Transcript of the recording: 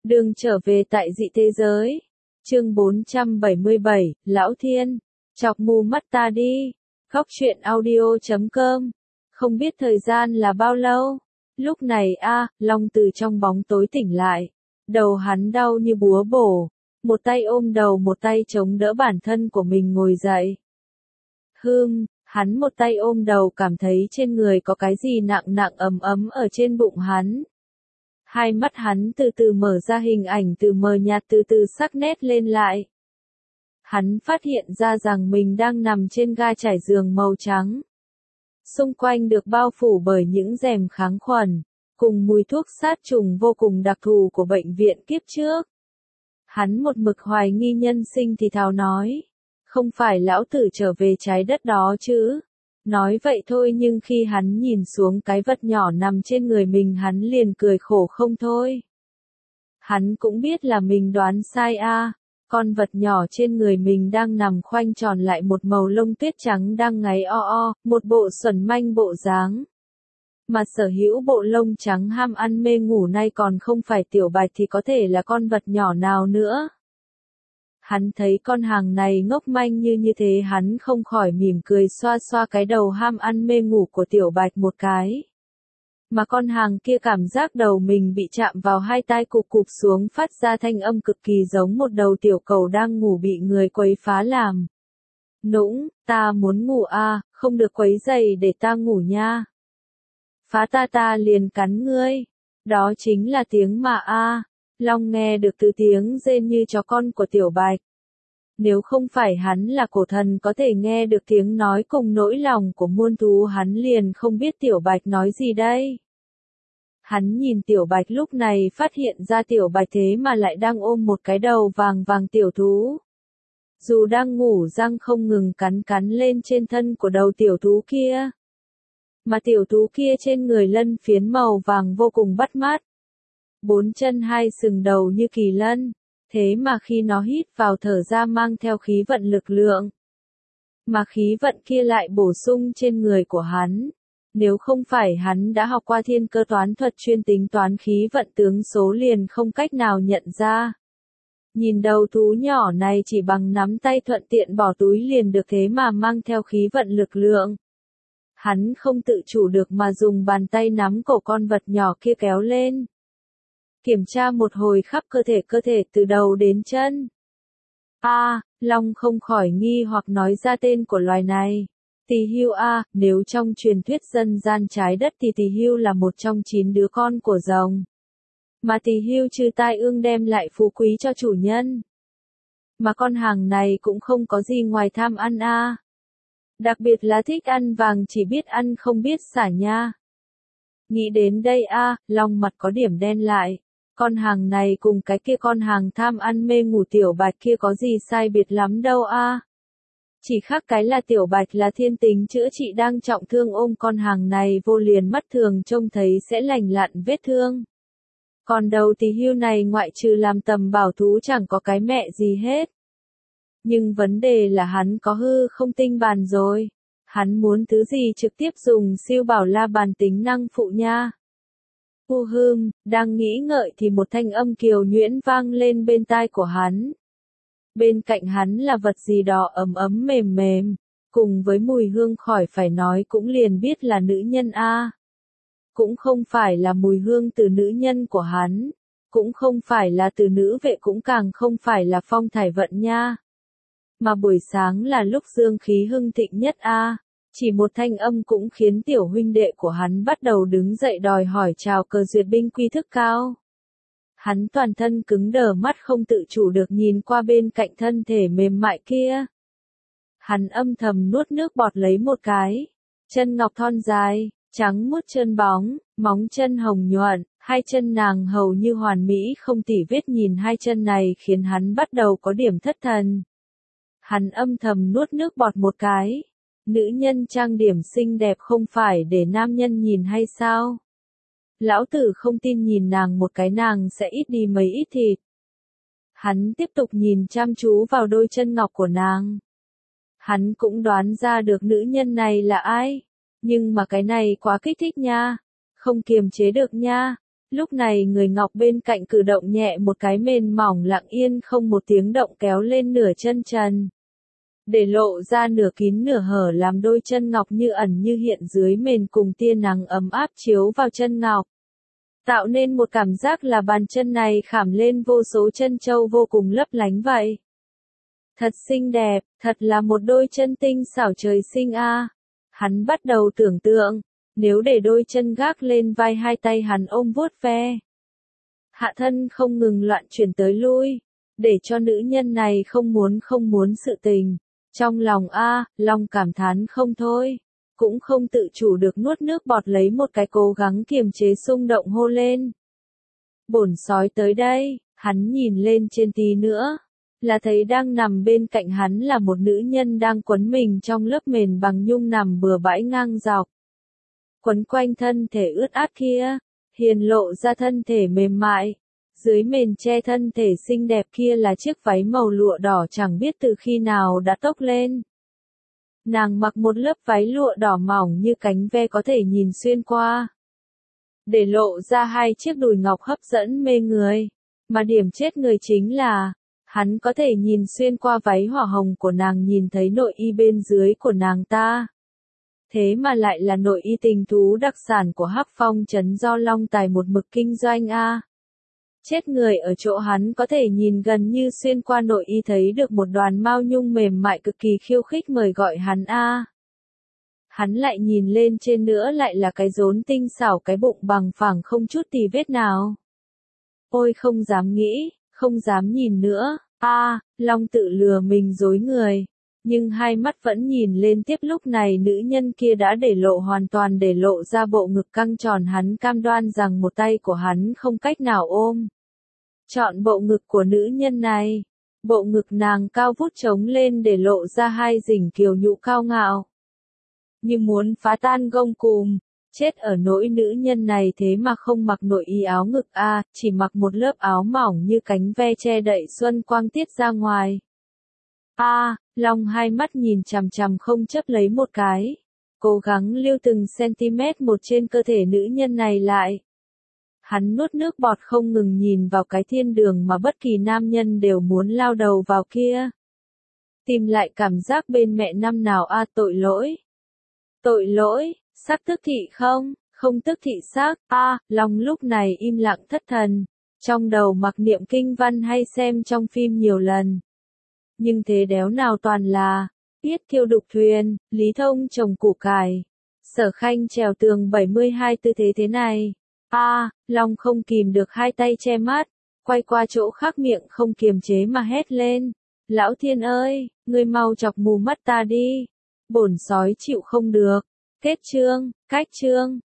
Đường trở về tại dị thế giới. Chương 477, Lão Thiên. Chọc mù mắt ta đi. Góc truyện audio.com. Không biết thời gian là bao lâu. Lúc này Long từ trong bóng tối tỉnh lại. Đầu hắn đau như búa bổ. Một tay ôm đầu, một tay chống đỡ bản thân của mình ngồi dậy. Hắn một tay ôm đầu, cảm thấy trên người có cái gì nặng nặng ấm ấm ở trên bụng hắn. Hai mắt hắn từ từ mở ra, hình ảnh từ mờ nhạt từ từ sắc nét lên lại. Hắn phát hiện ra rằng mình đang nằm trên ga trải giường màu trắng. Xung quanh được bao phủ bởi những rèm kháng khuẩn, cùng mùi thuốc sát trùng vô cùng đặc thù của bệnh viện kiếp trước. Hắn một mực hoài nghi nhân sinh thì thào nói, không phải lão tử trở về trái đất đó chứ. Nói vậy thôi, nhưng khi hắn nhìn xuống cái vật nhỏ nằm trên người mình, hắn liền cười khổ không thôi. Hắn cũng biết là mình đoán sai con vật nhỏ trên người mình đang nằm khoanh tròn lại, một màu lông tuyết trắng đang ngáy một bộ xuẩn manh bộ dáng. Mà sở hữu bộ lông trắng ham ăn mê ngủ này còn không phải Tiểu Bạch thì có thể là con vật nhỏ nào nữa. Hắn thấy con hàng này ngốc manh như thế, hắn không khỏi mỉm cười xoa xoa cái đầu ham ăn mê ngủ của Tiểu Bạch một cái. Mà con hàng kia cảm giác đầu mình bị chạm vào, hai tai cụp cụp xuống, phát ra thanh âm cực kỳ giống một đầu tiểu cầu đang ngủ bị người quấy phá làm. Nũng, ta muốn ngủ không được quấy rầy, để ta ngủ nha. Phá ta liền cắn ngươi. Đó chính là tiếng mà Long nghe được từ tiếng rên như chó con của Tiểu Bạch. Nếu không phải hắn là cổ thần có thể nghe được tiếng nói cùng nỗi lòng của muôn thú, hắn liền không biết Tiểu Bạch nói gì đây. Hắn nhìn Tiểu Bạch lúc này, phát hiện ra Tiểu Bạch thế mà lại đang ôm một cái đầu vàng vàng tiểu thú. Dù đang ngủ, răng không ngừng cắn lên trên thân của đầu tiểu thú kia. Mà tiểu thú kia trên người lân phiến màu vàng vô cùng bắt mắt. 4 chân 2 sừng, đầu như kỳ lân. Thế mà khi nó hít vào thở ra mang theo khí vận lực lượng. Mà khí vận kia lại bổ sung trên người của hắn. Nếu không phải hắn đã học qua thiên cơ toán thuật chuyên tính toán khí vận tướng số, liền không cách nào nhận ra. Nhìn đầu thú nhỏ này chỉ bằng nắm tay thuận tiện bỏ túi liền được, thế mà mang theo khí vận lực lượng. Hắn không tự chủ được mà dùng bàn tay nắm cổ con vật nhỏ kia kéo lên. Kiểm tra một hồi khắp cơ thể từ đầu đến chân. Long không khỏi nghi hoặc nói ra tên của loài này. Tỳ hưu nếu trong truyền thuyết dân gian trái đất thì tỳ hưu là một trong 9 đứa con của rồng. Mà tỳ hưu trừ tai ương đem lại phú quý cho chủ nhân. Mà con hàng này cũng không có gì ngoài tham ăn đặc biệt là thích ăn vàng, chỉ biết ăn không biết xả nha. Nghĩ đến đây Long mặt có điểm đen lại. Con hàng này cùng cái kia con hàng tham ăn mê ngủ Tiểu Bạch kia có gì sai biệt lắm đâu Chỉ khác cái là Tiểu Bạch là thiên tính chữa trị đang trọng thương, ôm con hàng này vô liền mắt thường trông thấy sẽ lành lặn vết thương. Còn đầu tỳ hưu này ngoại trừ làm tầm bảo thú chẳng có cái mẹ gì hết. Nhưng vấn đề là hắn có hư không tinh bàn rồi. Hắn muốn thứ gì trực tiếp dùng siêu bảo la bàn tính năng phụ nha. Đang nghĩ ngợi thì một thanh âm kiều nhuyễn vang lên bên tai của hắn. Bên cạnh hắn là vật gì đó ấm ấm mềm mềm, cùng với mùi hương khỏi phải nói cũng liền biết là nữ nhân Cũng không phải là mùi hương từ nữ nhân của hắn, cũng không phải là từ nữ vệ, cũng càng không phải là Phong Thải Vận nha. Mà buổi sáng là lúc dương khí hưng thịnh nhất Chỉ một thanh âm cũng khiến tiểu huynh đệ của hắn bắt đầu đứng dậy đòi hỏi chào cờ duyệt binh quy thức cao. Hắn toàn thân cứng đờ, mắt không tự chủ được nhìn qua bên cạnh thân thể mềm mại kia. Hắn âm thầm nuốt nước bọt lấy một cái. Chân ngọc thon dài, trắng muốt trơn bóng, móng chân hồng nhuận, hai chân nàng hầu như hoàn mỹ không tì vết, nhìn hai chân này khiến hắn bắt đầu có điểm thất thần. Hắn âm thầm nuốt nước bọt một cái. Nữ nhân trang điểm xinh đẹp không phải để nam nhân nhìn hay sao? Lão tử không tin, nhìn nàng một cái nàng sẽ ít đi mấy ít thịt. Hắn tiếp tục nhìn chăm chú vào đôi chân ngọc của nàng. Hắn cũng đoán ra được nữ nhân này là ai. Nhưng mà cái này quá kích thích nha. Không kiềm chế được nha. Lúc này người ngọc bên cạnh cử động nhẹ một cái mền mỏng lặng yên không một tiếng động kéo lên nửa chân trần. Để lộ ra nửa kín nửa hở làm đôi chân ngọc như ẩn như hiện dưới mền cùng tia nắng ấm áp chiếu vào chân ngọc. Tạo nên một cảm giác là bàn chân này khảm lên vô số chân châu vô cùng lấp lánh vậy. Thật xinh đẹp, thật là một đôi chân tinh xảo trời sinh a. Hắn bắt đầu tưởng tượng, nếu để đôi chân gác lên vai hai tay hắn ôm vuốt ve. Hạ thân không ngừng loạn chuyển tới lui, để cho nữ nhân này không muốn sự tình. Trong lòng Long cảm thán không thôi, cũng không tự chủ được nuốt nước bọt lấy một cái cố gắng kiềm chế xung động hô lên. Bổn sói tới đây, hắn nhìn lên trên tí nữa, là thấy đang nằm bên cạnh hắn là một nữ nhân đang quấn mình trong lớp mền bằng nhung nằm bừa bãi ngang dọc. Quấn quanh thân thể ướt át kia, hiền lộ ra thân thể mềm mại. Dưới mền che thân thể xinh đẹp kia là chiếc váy màu lụa đỏ chẳng biết từ khi nào đã tốc lên. Nàng mặc một lớp váy lụa đỏ mỏng như cánh ve có thể nhìn xuyên qua. Để lộ ra hai chiếc đùi ngọc hấp dẫn mê người. Mà điểm chết người chính là, hắn có thể nhìn xuyên qua váy hỏa hồng của nàng nhìn thấy nội y bên dưới của nàng ta. Thế mà lại là nội y tình thú đặc sản của Hắc Phong trấn do Long Tài một mực kinh doanh a. Chết người ở chỗ hắn có thể nhìn gần như xuyên qua nội y thấy được một đoàn mao nhung mềm mại cực kỳ khiêu khích mời gọi hắn a. Hắn lại nhìn lên trên nữa lại là cái rốn tinh xảo cái bụng bằng phẳng không chút tì vết nào. Ôi không dám nghĩ, không dám nhìn nữa, Long tự lừa mình dối người. Nhưng hai mắt vẫn nhìn lên tiếp lúc này nữ nhân kia đã để lộ hoàn toàn để lộ ra bộ ngực căng tròn hắn cam đoan rằng một tay của hắn không cách nào ôm. Chọn bộ ngực của nữ nhân này. Bộ ngực nàng cao vút trống lên để lộ ra hai rỉnh kiều nhũ cao ngạo. Như muốn phá tan gông cùm. Chết ở nỗi nữ nhân này thế mà không mặc nội y áo ngực chỉ mặc một lớp áo mỏng như cánh ve che đậy xuân quang tiết ra ngoài. Long hai mắt nhìn chằm chằm không chấp lấy một cái. Cố gắng lưu từng cm một trên cơ thể nữ nhân này lại. Hắn nuốt nước bọt không ngừng nhìn vào cái thiên đường mà bất kỳ nam nhân đều muốn lao đầu vào kia. Tìm lại cảm giác bên mẹ năm nào tội lỗi. Tội lỗi, sắc tức thị không, không tức thị sắc. Long lúc này im lặng thất thần. Trong đầu mặc niệm kinh văn hay xem trong phim nhiều lần. Nhưng thế đéo nào toàn là, Yết Kiêu đục thuyền, Lý Thông trồng củ cải, Sở Khanh trèo tường 72 tư thế thế này. Long không kìm được hai tay che mắt, quay qua chỗ khác miệng không kiềm chế mà hét lên. Lão Thiên ơi, ngươi mau chọc mù mắt ta đi. Bổn sói chịu không được. Kết chương, cách chương.